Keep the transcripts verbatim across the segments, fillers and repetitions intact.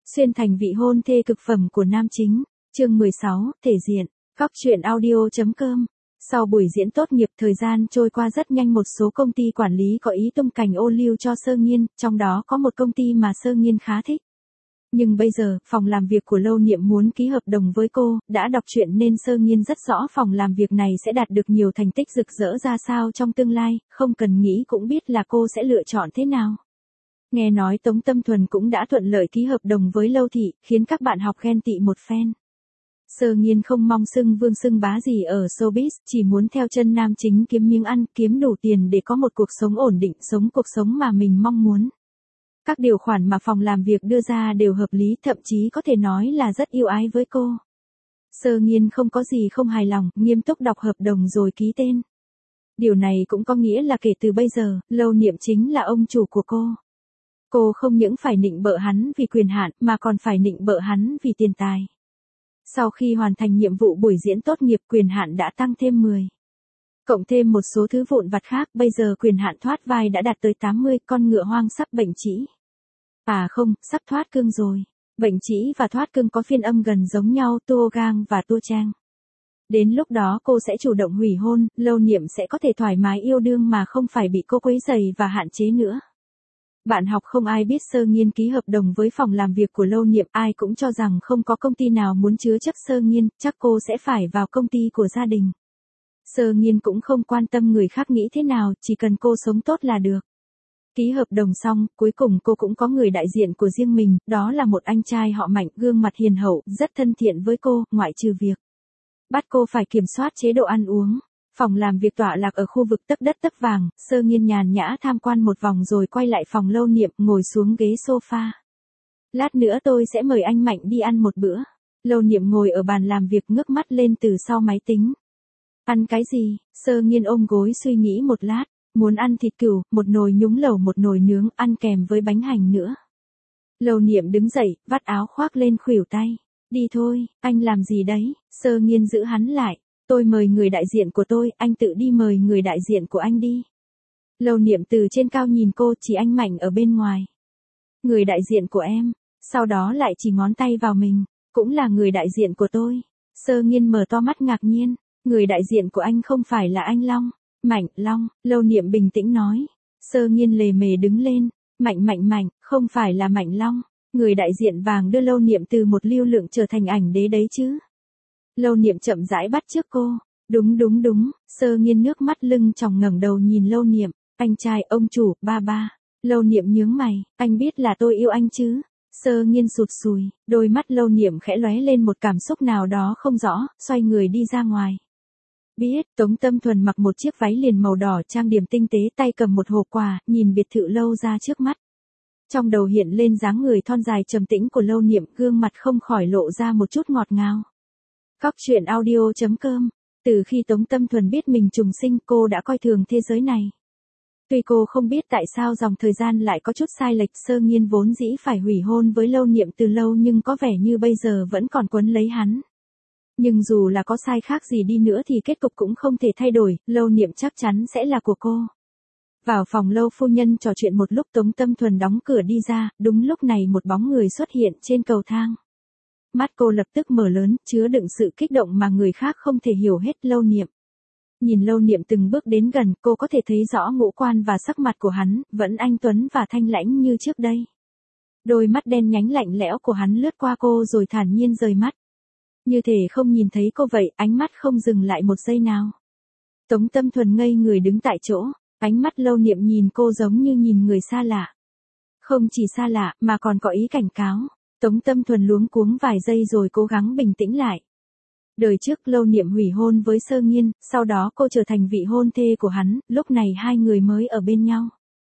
Xuyên thành vị hôn thê cực phẩm của nam chính. Chương mười sáu, thể diện. Góc truyện audio.com. Sau buổi diễn tốt nghiệp, thời gian trôi qua rất nhanh, một số công ty quản lý có ý tung cảnh ô liu cho Sơ Nghiên, trong đó có một công ty mà Sơ Nghiên khá thích. Nhưng bây giờ, phòng làm việc của Lâu Niệm muốn ký hợp đồng với cô, đã đọc truyện nên Sơ Nghiên rất rõ phòng làm việc này sẽ đạt được nhiều thành tích rực rỡ ra sao trong tương lai, không cần nghĩ cũng biết là cô sẽ lựa chọn thế nào. Nghe nói Tống Tâm Thuần cũng đã thuận lợi ký hợp đồng với Lâu Thị, khiến các bạn học ghen tị một phen. Sơ Nghiên không mong xưng vương xưng bá gì ở showbiz, chỉ muốn theo chân nam chính kiếm miếng ăn, kiếm đủ tiền để có một cuộc sống ổn định, sống cuộc sống mà mình mong muốn. Các điều khoản mà phòng làm việc đưa ra đều hợp lý, thậm chí có thể nói là rất ưu ái với cô. Sơ Nghiên không có gì không hài lòng, nghiêm túc đọc hợp đồng rồi ký tên. Điều này cũng có nghĩa là kể từ bây giờ, Lâu Niệm chính là ông chủ của cô. Cô không những phải nịnh bợ hắn vì quyền hạn, mà còn phải nịnh bợ hắn vì tiền tài. Sau khi hoàn thành nhiệm vụ buổi diễn tốt nghiệp, quyền hạn đã tăng thêm mười. Cộng thêm một số thứ vụn vặt khác, bây giờ quyền hạn thoát vai đã đạt tới tám mươi, con ngựa hoang sắp bệnh trĩ. À không, sắp thoát cương rồi. Bệnh trĩ và thoát cương có phiên âm gần giống nhau, Tuo Gang và Tuo Trang. Đến lúc đó cô sẽ chủ động hủy hôn, Lâu Niệm sẽ có thể thoải mái yêu đương mà không phải bị cô quấy rầy và hạn chế nữa. Bạn học không ai biết Sơ Nghiên ký hợp đồng với phòng làm việc của Lâu Niệm, ai cũng cho rằng không có công ty nào muốn chứa chấp Sơ Nghiên, chắc cô sẽ phải vào công ty của gia đình. Sơ Nghiên cũng không quan tâm người khác nghĩ thế nào, chỉ cần cô sống tốt là được. Ký hợp đồng xong, cuối cùng cô cũng có người đại diện của riêng mình, đó là một anh trai họ Mạnh, gương mặt hiền hậu, rất thân thiện với cô, ngoại trừ việc bắt cô phải kiểm soát chế độ ăn uống. Phòng làm việc tọa lạc ở khu vực tấp đất tấp vàng, Sơ Nghiên nhàn nhã tham quan một vòng rồi quay lại phòng Lâu Niệm, ngồi xuống ghế sofa. Lát nữa tôi sẽ mời anh Mạnh đi ăn một bữa. Lâu Niệm ngồi ở bàn làm việc ngước mắt lên từ sau máy tính. Ăn cái gì? Sơ Nghiên ôm gối suy nghĩ một lát. Muốn ăn thịt cừu, một nồi nhúng lẩu, một nồi nướng, ăn kèm với bánh hành nữa. Lâu Niệm đứng dậy, vắt áo khoác lên khuỷu tay. Đi thôi, anh làm gì đấy? Sơ Nghiên giữ hắn lại. Tôi mời người đại diện của tôi, anh tự đi mời người đại diện của anh đi. Lâu Niệm từ trên cao nhìn cô, chỉ anh Mạnh ở bên ngoài. Người đại diện của em, sau đó lại chỉ ngón tay vào mình, cũng là người đại diện của tôi. Sơ Nghiên mở to mắt ngạc nhiên, người đại diện của anh không phải là anh Long. Mạnh, Long, Lâu Niệm bình tĩnh nói. Sơ Nghiên lề mề đứng lên, Mạnh Mạnh Mạnh, không phải là Mạnh Long. Người đại diện vàng đưa Lâu Niệm từ một lưu lượng trở thành ảnh đế đấy chứ. Lâu Niệm chậm rãi bắt chước cô. Đúng đúng đúng, Sơ Nghiên nước mắt lưng tròng ngẩng đầu nhìn Lâu Niệm. Anh trai, ông chủ, ba ba. Lâu Niệm nhướng mày, anh biết là tôi yêu anh chứ. Sơ Nghiên sụt sùi, đôi mắt Lâu Niệm khẽ lóe lên một cảm xúc nào đó không rõ, xoay người đi ra ngoài. Biết, Tống Tâm Thuần mặc một chiếc váy liền màu đỏ trang điểm tinh tế, tay cầm một hộp quà, nhìn biệt thự Lâu ra trước mắt. Trong đầu hiện lên dáng người thon dài trầm tĩnh của Lâu Niệm, gương mặt không khỏi lộ ra một chút ngọt ngào. Góc truyện audio.com. Từ khi Tống Tâm Thuần biết mình trùng sinh, cô đã coi thường thế giới này. Tuy cô không biết tại sao dòng thời gian lại có chút sai lệch, Sơ Nghiên vốn dĩ phải hủy hôn với Lâu Niệm từ lâu nhưng có vẻ như bây giờ vẫn còn quấn lấy hắn. Nhưng dù là có sai khác gì đi nữa thì kết cục cũng không thể thay đổi, Lâu Niệm chắc chắn sẽ là của cô. Vào phòng Lâu phu nhân trò chuyện một lúc, Tống Tâm Thuần đóng cửa đi ra, đúng lúc này một bóng người xuất hiện trên cầu thang. Mắt cô lập tức mở lớn, chứa đựng sự kích động mà người khác không thể hiểu hết. Lâu Niệm. Nhìn Lâu Niệm từng bước đến gần, cô có thể thấy rõ ngũ quan và sắc mặt của hắn, vẫn anh tuấn và thanh lãnh như trước đây. Đôi mắt đen nhánh lạnh lẽo của hắn lướt qua cô rồi thản nhiên rời mắt. Như thể không nhìn thấy cô vậy, ánh mắt không dừng lại một giây nào. Tống Tâm Thuần ngây người đứng tại chỗ, ánh mắt Lâu Niệm nhìn cô giống như nhìn người xa lạ. Không chỉ xa lạ, mà còn có ý cảnh cáo. Tống Tâm Thuần luống cuống vài giây rồi cố gắng bình tĩnh lại. Đời trước Lâu Niệm hủy hôn với Sơ Nghiên, sau đó cô trở thành vị hôn thê của hắn, lúc này hai người mới ở bên nhau.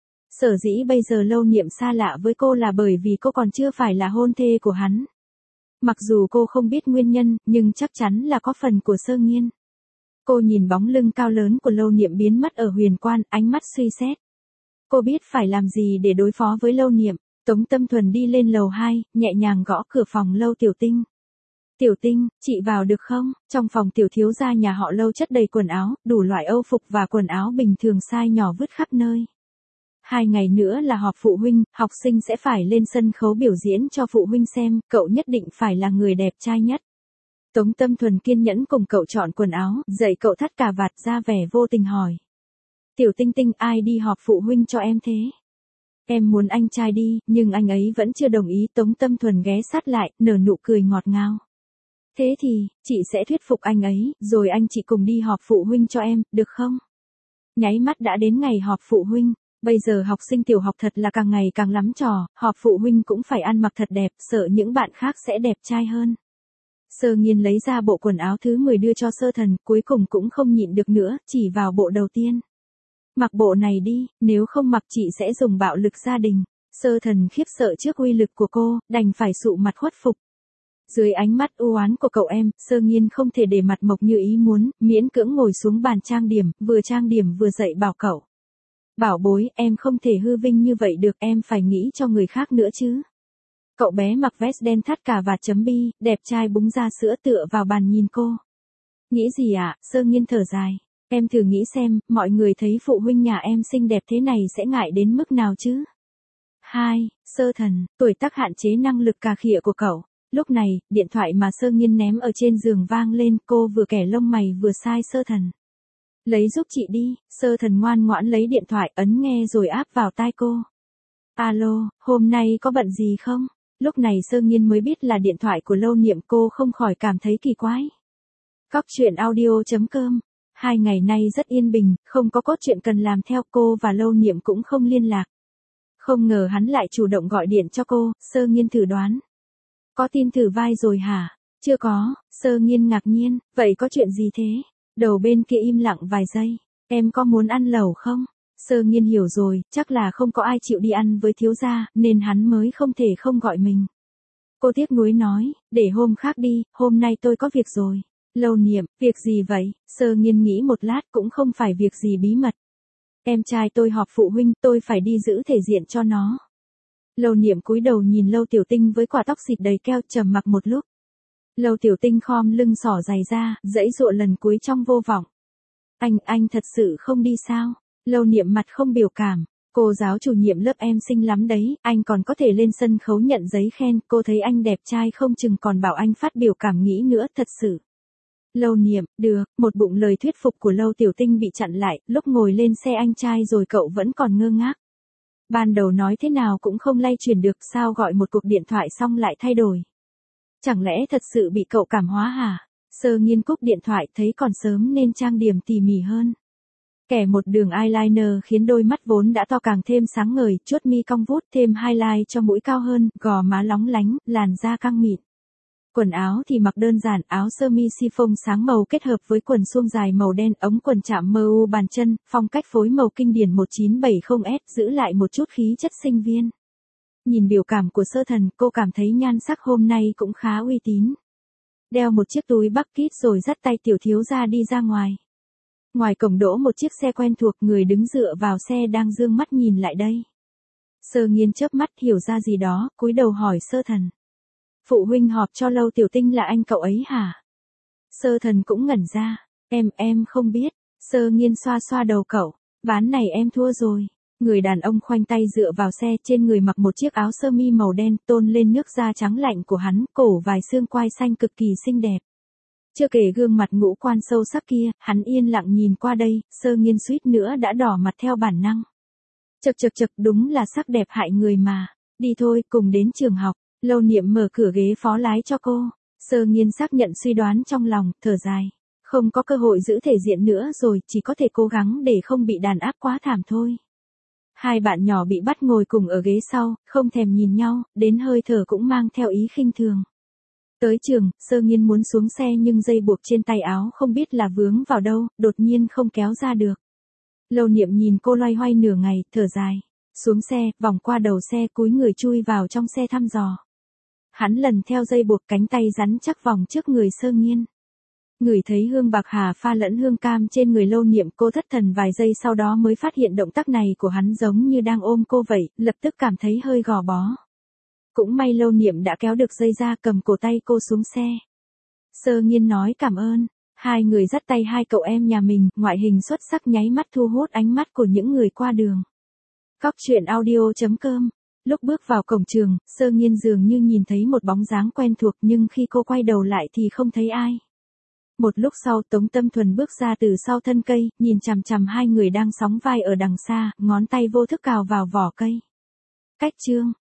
Sở dĩ bây giờ Lâu Niệm xa lạ với cô là bởi vì cô còn chưa phải là hôn thê của hắn. Mặc dù cô không biết nguyên nhân, nhưng chắc chắn là có phần của Sơ Nghiên. Cô nhìn bóng lưng cao lớn của Lâu Niệm biến mất ở huyền quan, ánh mắt suy xét. Cô biết phải làm gì để đối phó với Lâu Niệm. Tống Tâm Thuần đi lên lầu hai, nhẹ nhàng gõ cửa phòng Lâu Tiểu Tinh. Tiểu Tinh, chị vào được không? Trong phòng tiểu thiếu gia nhà họ Lâu chất đầy quần áo, đủ loại âu phục và quần áo bình thường size nhỏ vứt khắp nơi. Hai ngày nữa là họp phụ huynh, học sinh sẽ phải lên sân khấu biểu diễn cho phụ huynh xem, cậu nhất định phải là người đẹp trai nhất. Tống Tâm Thuần kiên nhẫn cùng cậu chọn quần áo, dạy cậu thắt cà vạt, ra vẻ vô tình hỏi. Tiểu Tinh Tinh, ai đi họp phụ huynh cho em thế? Em muốn anh trai đi, nhưng anh ấy vẫn chưa đồng ý. Tống Tâm Thuần ghé sát lại, nở nụ cười ngọt ngào. Thế thì, chị sẽ thuyết phục anh ấy, rồi anh chị cùng đi họp phụ huynh cho em, được không? Nháy mắt đã đến ngày họp phụ huynh. Bây giờ học sinh tiểu học thật là càng ngày càng lắm trò, họp phụ huynh cũng phải ăn mặc thật đẹp, sợ những bạn khác sẽ đẹp trai hơn. Sơ Nghiên lấy ra bộ quần áo thứ mười đưa cho Sơ Thần, cuối cùng cũng không nhịn được nữa, chỉ vào bộ đầu tiên. Mặc bộ này đi, nếu không mặc chị sẽ dùng bạo lực gia đình. Sơ Thần khiếp sợ trước uy lực của cô, đành phải sụ mặt khuất phục. Dưới ánh mắt u oán của cậu em, Sơ Nghiên không thể để mặt mộc như ý muốn, miễn cưỡng ngồi xuống bàn trang điểm, vừa trang điểm vừa dạy bảo cậu. Bảo bối, em không thể hư vinh như vậy được, em phải nghĩ cho người khác nữa chứ. Cậu bé mặc vest đen thắt cà vạt chấm bi, đẹp trai búng ra sữa tựa vào bàn nhìn cô. Nghĩ gì ạ? À? Sơ Nghiên thở dài. Em thử nghĩ xem, mọi người thấy phụ huynh nhà em xinh đẹp thế này sẽ ngại đến mức nào chứ? Hai, Sơ Thần, tuổi tác hạn chế năng lực cà khịa của cậu. Lúc này, điện thoại mà Sơ Nghiên ném ở trên giường vang lên, cô vừa kẻ lông mày vừa sai Sơ Thần. Lấy giúp chị đi. Sơ Thần ngoan ngoãn lấy điện thoại, ấn nghe rồi áp vào tai cô. Alo, hôm nay có bận gì không? Lúc này Sơ Nghiên mới biết là điện thoại của Lâu Niệm, cô không khỏi cảm thấy kỳ quái. Cóc truyện audio chấm com. Hai ngày nay rất yên bình, không có cốt truyện cần làm theo, cô và Lâu Niệm cũng không liên lạc. Không ngờ hắn lại chủ động gọi điện cho cô. Sơ Nghiên thử đoán. Có tin thử vai rồi hả? Chưa có. Sơ Nghiên ngạc nhiên, vậy có chuyện gì thế? Đầu bên kia im lặng vài giây. Em có muốn ăn lẩu không? Sơ Nghiên hiểu rồi, chắc là không có ai chịu đi ăn với thiếu gia, nên hắn mới không thể không gọi mình. Cô tiếc nuối nói, để hôm khác đi, hôm nay tôi có việc rồi. Lâu Niệm, việc gì vậy? Sơ Nghiên nghĩ một lát, cũng không phải việc gì bí mật. Em trai tôi họp phụ huynh, tôi phải đi giữ thể diện cho nó. Lâu Niệm cúi đầu nhìn Lâu Tiểu Tinh với quả tóc xịt đầy keo, trầm mặc một lúc. Lâu Tiểu Tinh khom lưng xỏ giày ra, giãy giụa lần cuối trong vô vọng. Anh, anh thật sự không đi sao? Lâu Niệm mặt không biểu cảm. Cô giáo chủ nhiệm lớp em xinh lắm đấy, anh còn có thể lên sân khấu nhận giấy khen, cô thấy anh đẹp trai không chừng còn bảo anh phát biểu cảm nghĩ nữa, thật sự. Lâu Niệm, được, một bụng lời thuyết phục của Lâu Tiểu Tinh bị chặn lại, lúc ngồi lên xe anh trai rồi cậu vẫn còn ngơ ngác. Ban đầu nói thế nào cũng không lay chuyển được, sao gọi một cuộc điện thoại xong lại thay đổi. Chẳng lẽ thật sự bị cậu cảm hóa hả? Sơ Nghiên cúp điện thoại, thấy còn sớm nên trang điểm tỉ mỉ hơn. Kẻ một đường eyeliner khiến đôi mắt vốn đã to càng thêm sáng ngời, chuốt mi cong vút, thêm highlight cho mũi cao hơn, gò má lóng lánh, làn da căng mịn. Quần áo thì mặc đơn giản, áo sơ mi chiffon sáng màu kết hợp với quần suông dài màu đen, ống quần chạm mờ u bàn chân, phong cách phối màu kinh điển một chín bảy không S, giữ lại một chút khí chất sinh viên. Nhìn biểu cảm của Sơ Thần, cô cảm thấy nhan sắc hôm nay cũng khá uy tín. Đeo một chiếc túi bucket rồi dắt tay tiểu thiếu gia đi ra ngoài. Ngoài cổng đỗ một chiếc xe quen thuộc, người đứng dựa vào xe đang dương mắt nhìn lại đây. Sơ Nghiên chớp mắt hiểu ra gì đó, cúi đầu hỏi Sơ Thần. Phụ huynh họp cho Lâu Tiểu Tinh là anh cậu ấy hả? Sơ Thần cũng ngẩn ra. Em, em không biết. Sơ Nghiên xoa xoa đầu cậu. Ván này em thua rồi. Người đàn ông khoanh tay dựa vào xe, trên người mặc một chiếc áo sơ mi màu đen, tôn lên nước da trắng lạnh của hắn, cổ vài xương quai xanh cực kỳ xinh đẹp. Chưa kể gương mặt ngũ quan sâu sắc kia, hắn yên lặng nhìn qua đây, Sơ Nghiên suýt nữa đã đỏ mặt theo bản năng. Chậc chậc chậc, đúng là sắc đẹp hại người mà. Đi thôi, cùng đến trường học. Lâu Niệm mở cửa ghế phó lái cho cô. Sơ Nghiên xác nhận suy đoán trong lòng, thở dài. Không có cơ hội giữ thể diện nữa rồi, chỉ có thể cố gắng để không bị đàn áp quá thảm thôi. Hai bạn nhỏ bị bắt ngồi cùng ở ghế sau, không thèm nhìn nhau, đến hơi thở cũng mang theo ý khinh thường. Tới trường, Sơ Nghiên muốn xuống xe nhưng dây buộc trên tay áo không biết là vướng vào đâu, đột nhiên không kéo ra được. Lâu Niệm nhìn cô loay hoay nửa ngày, thở dài. Xuống xe, vòng qua đầu xe, cúi người chui vào trong xe thăm dò. Hắn lần theo dây buộc, cánh tay rắn chắc vòng trước người Sơ Nghiên. Ngửi thấy hương bạc hà pha lẫn hương cam trên người Lâu Niệm, cô thất thần vài giây sau đó mới phát hiện động tác này của hắn giống như đang ôm cô vậy, lập tức cảm thấy hơi gò bó. Cũng may Lâu Niệm đã kéo được dây ra, cầm cổ tay cô xuống xe. Sơ Nghiên nói cảm ơn. Hai người dắt tay hai cậu em nhà mình, ngoại hình xuất sắc nháy mắt thu hút ánh mắt của những người qua đường. Cóc truyện audio chấm com. Lúc bước vào cổng trường, Sơ Nghiên dường như nhìn thấy một bóng dáng quen thuộc nhưng khi cô quay đầu lại thì không thấy ai. Một lúc sau Tống Tâm Thuần bước ra từ sau thân cây, nhìn chằm chằm hai người đang sóng vai ở đằng xa, ngón tay vô thức cào vào vỏ cây. Cách chương